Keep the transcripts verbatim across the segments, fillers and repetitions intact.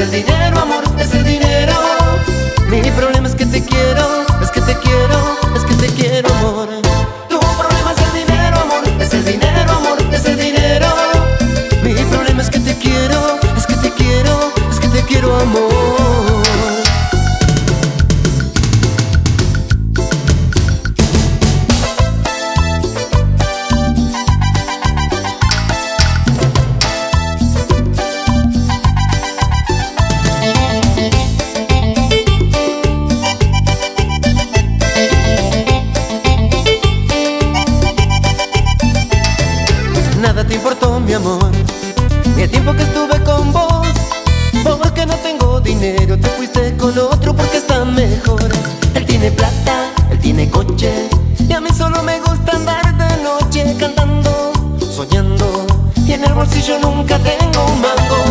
el dinero, amor, es el dinero. Mi problema es que te quiero, es que te quiero, es que te quiero, amor. Tu problema es el dinero, amor, es el dinero, amor, es el dinero. Mi problema es que te quiero, es que te quiero, es que te quiero, amor. Nada te importó, mi amor, ni el tiempo que estuve con vos. Porque no tengo dinero, te fuiste con otro porque está mejor. Él tiene plata, él tiene coche, y a mí solo me gusta andar de noche cantando, soñando, y en el bolsillo nunca tengo un mango.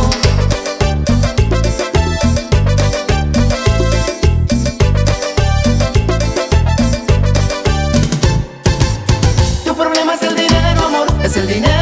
Tu problema es el dinero, amor, es el dinero.